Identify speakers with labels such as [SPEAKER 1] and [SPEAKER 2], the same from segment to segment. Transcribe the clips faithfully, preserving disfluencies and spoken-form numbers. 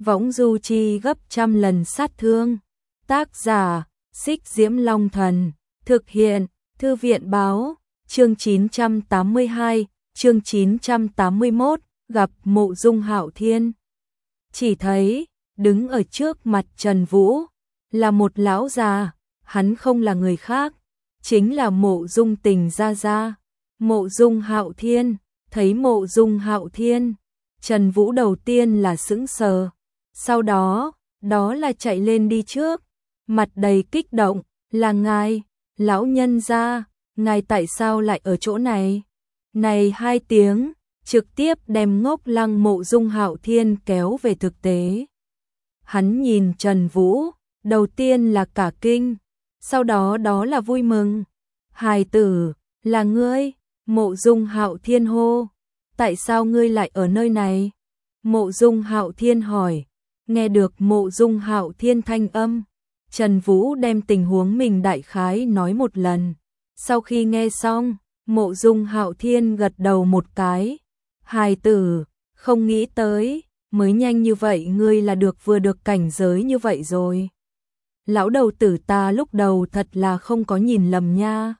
[SPEAKER 1] võng du chi gấp trăm lần sát thương. Tác giả, Xích Diễm Long Thần. Thực hiện, Thư viện Báo. Chương chín trăm tám mươi hai, chương chín trăm tám mươi mốt, gặp Mộ Dung Hạo Thiên. Chỉ thấy, đứng ở trước mặt Trần Vũ, là một lão già, hắn không là người khác, chính là Mộ Dung Tình gia gia. Mộ Dung Hạo Thiên, thấy Mộ Dung Hạo Thiên, Trần Vũ đầu tiên là sững sờ, sau đó, đó là chạy lên đi trước, mặt đầy kích động, là ngài, lão nhân gia, ngài tại sao lại ở chỗ này? Này hai tiếng, trực tiếp đem Ngốc Lăng Mộ Dung Hạo Thiên kéo về thực tế. Hắn nhìn Trần Vũ, đầu tiên là cả kinh, sau đó đó là vui mừng. Hài tử, là ngươi? Mộ Dung Hạo Thiên hô. Tại sao ngươi lại ở nơi này? Mộ Dung Hạo Thiên hỏi. Nghe được Mộ Dung Hạo Thiên thanh âm, Trần Vũ đem tình huống mình đại khái nói một lần. Sau khi nghe xong, Mộ Dung Hạo Thiên gật đầu một cái. Hài tử, không nghĩ tới, mới nhanh như vậy ngươi là được vừa được cảnh giới như vậy rồi. Lão đầu tử ta lúc đầu thật là không có nhìn lầm nha.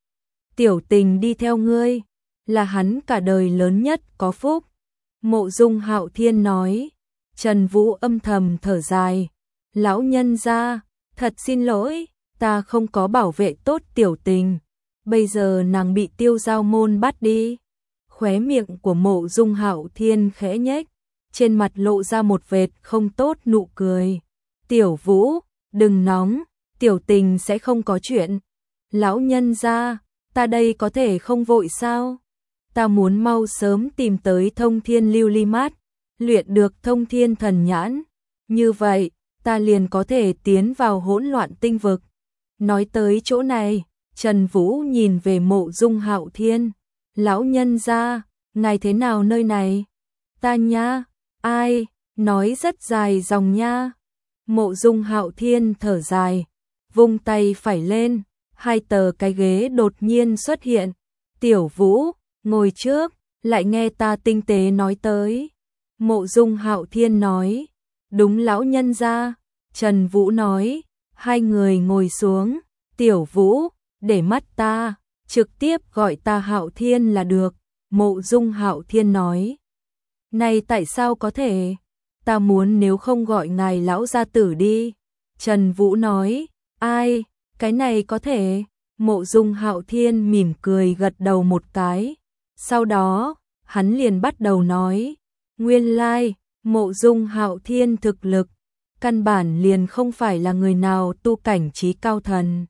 [SPEAKER 1] Tiểu Tình đi theo ngươi, là hắn cả đời lớn nhất có phúc. Mộ Dung Hạo Thiên nói. Trần Vũ âm thầm thở dài. Lão nhân gia, thật xin lỗi, ta không có bảo vệ tốt Tiểu Tình. Bây giờ nàng bị Tiêu Giao môn bắt đi. Khóe miệng của Mộ Dung Hạo Thiên khẽ nhếch, trên mặt lộ ra một vệt không tốt nụ cười. Tiểu Vũ, đừng nóng, Tiểu Tình sẽ không có chuyện. Lão nhân gia, ta đây có thể không vội sao? Ta muốn mau sớm tìm tới Thông Thiên Lưu Ly Mát, luyện được Thông Thiên Thần Nhãn. Như vậy, ta liền có thể tiến vào hỗn loạn tinh vực. Nói tới chỗ này, Trần Vũ nhìn về Mộ Dung Hạo Thiên. Lão nhân gia, ngài thế nào nơi này? Ta nha, ai, nói rất dài dòng nha. Mộ Dung Hạo Thiên thở dài, vung tay phải lên, hai tờ cái ghế đột nhiên xuất hiện. Tiểu Vũ, ngồi trước, lại nghe ta tinh tế nói tới. Mộ Dung Hạo Thiên nói. Đúng lão nhân gia. Trần Vũ nói. Hai người ngồi xuống. Tiểu Vũ, để mắt ta, trực tiếp gọi ta Hạo Thiên là được. Mộ Dung Hạo Thiên nói. Này tại sao có thể? Ta muốn nếu không gọi ngài lão gia tử đi. Trần Vũ nói. Ai, cái này có thể. Mộ Dung Hạo Thiên mỉm cười gật đầu một cái. Sau đó, hắn liền bắt đầu nói. Nguyên lai, like, Mộ Dung Hạo Thiên thực lực, căn bản liền không phải là người nào tu cảnh trí cao thần.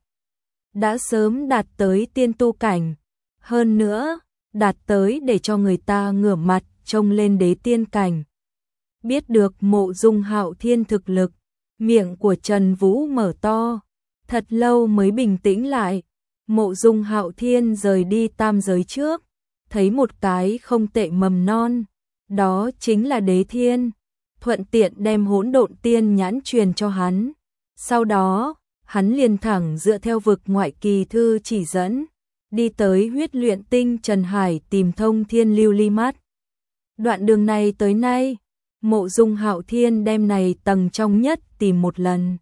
[SPEAKER 1] Đã sớm đạt tới tiên tu cảnh. Hơn nữa, đạt tới để cho người ta ngửa mặt trông lên đế tiên cảnh. Biết được Mộ Dung Hạo Thiên thực lực, miệng của Trần Vũ mở to, thật lâu mới bình tĩnh lại. Mộ Dung Hạo Thiên rời đi tam giới trước, thấy một cái không tệ mầm non, đó chính là đế thiên, thuận tiện đem hỗn độn tiên nhãn truyền cho hắn. Sau đó, hắn liền thẳng dựa theo vực ngoại kỳ thư chỉ dẫn, đi tới huyết luyện tinh Trần Hải tìm Thông Thiên Lưu Ly Mát. Đoạn đường này tới nay, Mộ Dung Hạo Thiên đem này tầng trong nhất tìm một lần.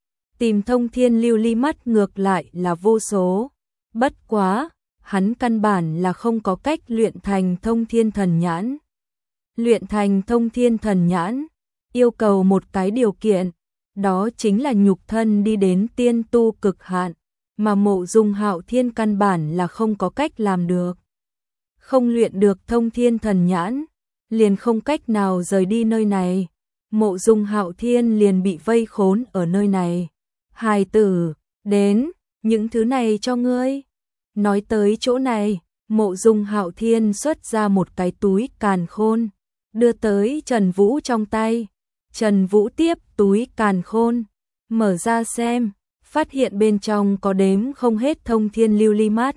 [SPEAKER 1] Tìm Thông Thiên Lưu Ly Mát ngược lại là vô số. Bất quá, hắn căn bản là không có cách luyện thành Thông Thiên Thần Nhãn. Luyện thành Thông Thiên Thần Nhãn, yêu cầu một cái điều kiện, đó chính là nhục thân đi đến tiên tu cực hạn, mà Mộ Dung Hạo Thiên căn bản là không có cách làm được. Không luyện được Thông Thiên Thần Nhãn, liền không cách nào rời đi nơi này. Mộ Dung Hạo Thiên liền bị vây khốn ở nơi này. Hài tử, đến, những thứ này cho ngươi. Nói tới chỗ này, Mộ Dung Hạo Thiên xuất ra một cái túi càn khôn, đưa tới Trần Vũ trong tay. Trần Vũ tiếp túi càn khôn, mở ra xem, phát hiện bên trong có đếm không hết Thông Thiên Lưu Ly Mát.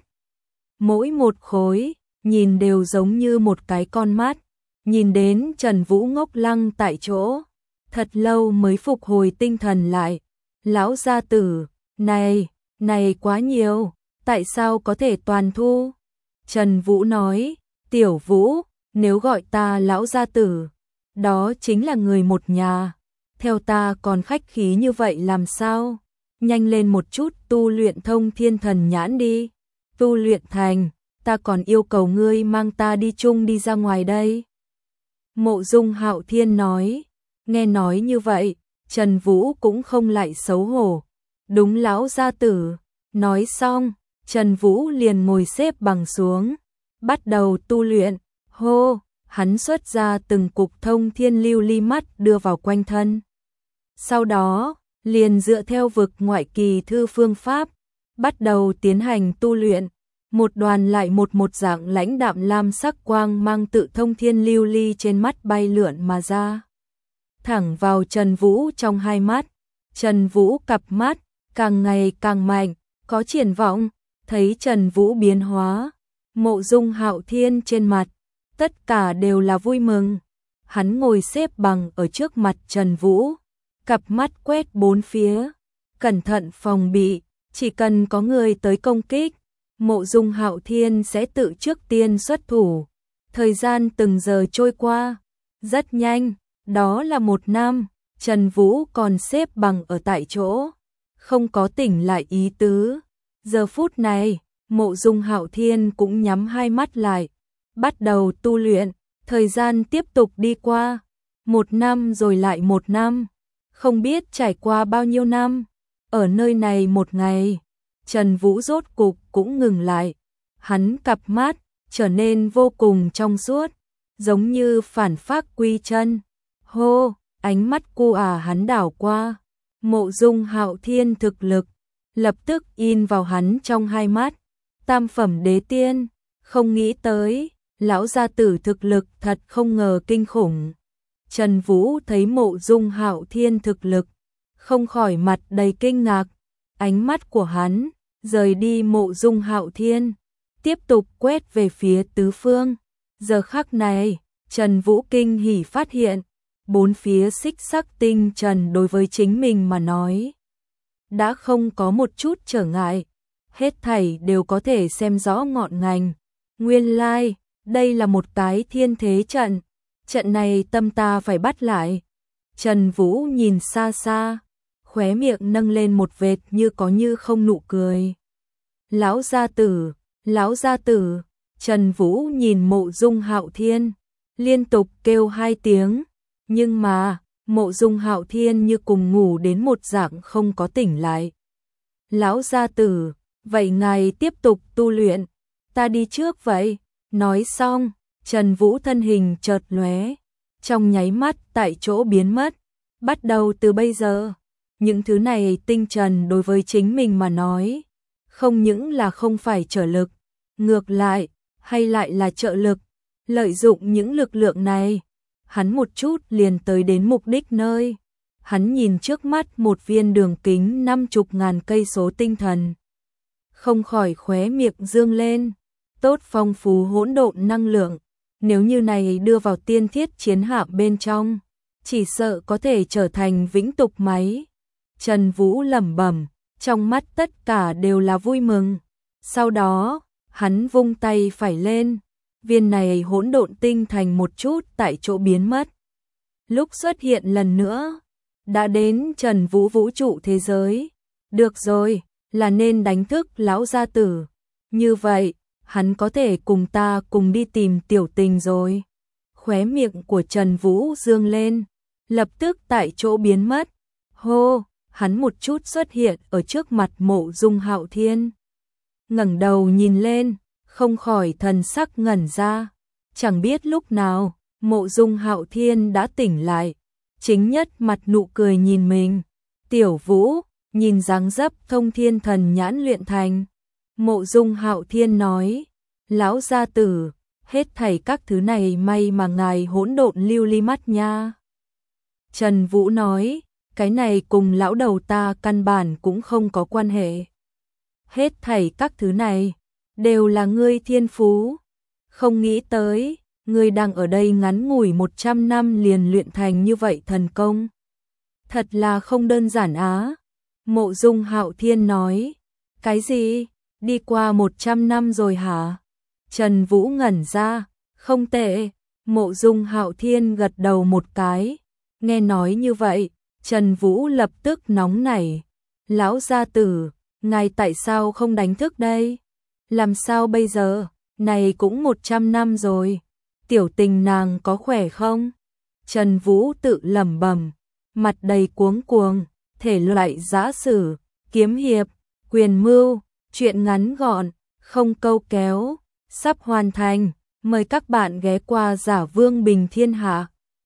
[SPEAKER 1] Mỗi một khối, nhìn đều giống như một cái con mắt. Nhìn đến Trần Vũ ngốc lăng tại chỗ, thật lâu mới phục hồi tinh thần lại. Lão gia tử, này, này quá nhiều, tại sao có thể toàn thu? Trần Vũ nói. Tiểu Vũ, nếu gọi ta lão gia tử, đó chính là người một nhà, theo ta còn khách khí như vậy làm sao? Nhanh lên một chút tu luyện thông thiên thần nhãn đi. Tu luyện thành, ta còn yêu cầu ngươi mang ta đi chung đi ra ngoài đây. Mộ Dung Hạo Thiên nói, nghe nói như vậy, Trần Vũ cũng không lại xấu hổ. Đúng lão gia tử, nói xong, Trần Vũ liền ngồi xếp bằng xuống, bắt đầu tu luyện, hô, hắn xuất ra từng cục thông thiên lưu ly mắt đưa vào quanh thân. Sau đó, liền dựa theo vực ngoại kỳ thư phương pháp, bắt đầu tiến hành tu luyện. Một đoàn lại một một dạng lãnh đạm lam sắc quang mang tự thông thiên lưu ly trên mắt bay lượn mà ra. Thẳng vào Trần Vũ trong hai mắt, Trần Vũ cặp mắt, càng ngày càng mạnh, có triển vọng, thấy Trần Vũ biến hóa. Mộ Dung Hạo Thiên trên mặt, tất cả đều là vui mừng. Hắn ngồi xếp bằng ở trước mặt Trần Vũ, cặp mắt quét bốn phía, cẩn thận phòng bị, chỉ cần có người tới công kích, Mộ Dung Hạo Thiên sẽ tự trước tiên xuất thủ. Thời gian từng giờ trôi qua, rất nhanh, đó là một năm, Trần Vũ còn xếp bằng ở tại chỗ, không có tỉnh lại ý tứ. Giờ phút này, Mộ Dung Hạo Thiên cũng nhắm hai mắt lại, bắt đầu tu luyện, thời gian tiếp tục đi qua, một năm rồi lại một năm, không biết trải qua bao nhiêu năm. Ở nơi này một ngày, Trần Vũ rốt cục cũng ngừng lại, hắn cặp mắt trở nên vô cùng trong suốt, giống như phản phác quy chân. Hô, ánh mắt cu à hắn đảo qua, Mộ Dung Hạo Thiên thực lực lập tức in vào hắn trong hai mắt. Tam phẩm đế tiên, không nghĩ tới, lão gia tử thực lực thật không ngờ kinh khủng. Trần Vũ thấy Mộ Dung Hạo Thiên thực lực, không khỏi mặt đầy kinh ngạc, ánh mắt của hắn rời đi Mộ Dung Hạo Thiên, tiếp tục quét về phía tứ phương. Giờ khắc này, Trần Vũ kinh hỉ phát hiện, bốn phía xích sắc tinh trần đối với chính mình mà nói, đã không có một chút trở ngại, hết thảy đều có thể xem rõ ngọn ngành. Nguyên lai, like, đây là một cái thiên thế trận, trận này tâm ta phải bắt lại. Trần Vũ nhìn xa xa, khóe miệng nâng lên một vệt như có như không nụ cười. Lão gia tử, lão gia tử, Trần Vũ nhìn Mộ Dung Hạo Thiên, liên tục kêu hai tiếng, nhưng mà, Mộ Dung Hạo Thiên như cùng ngủ đến một dạng không có tỉnh lại. Lão gia tử, vậy ngài tiếp tục tu luyện, ta đi trước vậy. Nói xong, Trần Vũ thân hình chợt lóe, trong nháy mắt tại chỗ biến mất. Bắt đầu từ bây giờ, những thứ này tinh trần đối với chính mình mà nói, không những là không phải trợ lực, ngược lại, hay lại là trợ lực. Lợi dụng những lực lượng này, hắn một chút liền tới đến mục đích nơi. Hắn nhìn trước mắt một viên đường kính năm chục ngàn cây số tinh thần, không khỏi khóe miệng dương lên. Tốt phong phú hỗn độn năng lượng, nếu như này đưa vào tiên thiết chiến hạm bên trong, chỉ sợ có thể trở thành vĩnh tục máy. Trần Vũ lẩm bẩm, trong mắt tất cả đều là vui mừng. Sau đó, hắn vung tay phải lên, viên này hỗn độn tinh thành một chút tại chỗ biến mất. Lúc xuất hiện lần nữa, đã đến Trần Vũ vũ trụ thế giới. Được rồi, là nên đánh thức lão gia tử. Như vậy, hắn có thể cùng ta cùng đi tìm tiểu tình rồi. Khóe miệng của Trần Vũ dương lên, lập tức tại chỗ biến mất. Hô, hắn một chút xuất hiện ở trước mặt Mộ Dung Hạo Thiên. Ngẩng đầu nhìn lên, không khỏi thần sắc ngẩn ra. Chẳng biết lúc nào, Mộ Dung Hạo Thiên đã tỉnh lại, chính nhất mặt nụ cười nhìn mình. Tiểu Vũ, nhìn dáng dấp thông thiên thần nhãn luyện thành. Mộ Dung Hạo Thiên nói, lão gia tử, hết thảy các thứ này may mà ngài hỗn độn lưu ly mắt nha. Trần Vũ nói, cái này cùng lão đầu ta căn bản cũng không có quan hệ. Hết thảy các thứ này, đều là ngươi thiên phú. Không nghĩ tới, ngươi đang ở đây ngắn ngủi một trăm năm liền luyện thành như vậy thần công. Thật là không đơn giản á. Mộ Dung Hạo Thiên nói, cái gì? Đi qua một trăm năm rồi hả? Trần Vũ ngẩn ra, không tệ. Mộ Dung Hạo Thiên gật đầu một cái, nghe nói như vậy, Trần Vũ lập tức nóng nảy. Lão gia tử, ngài tại sao không đánh thức đây? Làm sao bây giờ? Này cũng một trăm năm rồi. Tiểu tình nàng có khỏe không? Trần Vũ tự lẩm bẩm, mặt đầy cuống cuồng, thể loại giã sử, kiếm hiệp, quyền mưu, truyện ngắn gọn, không câu kéo, sắp hoàn thành. Mời các bạn ghé qua Giả Vương Bình Thiên Hạ.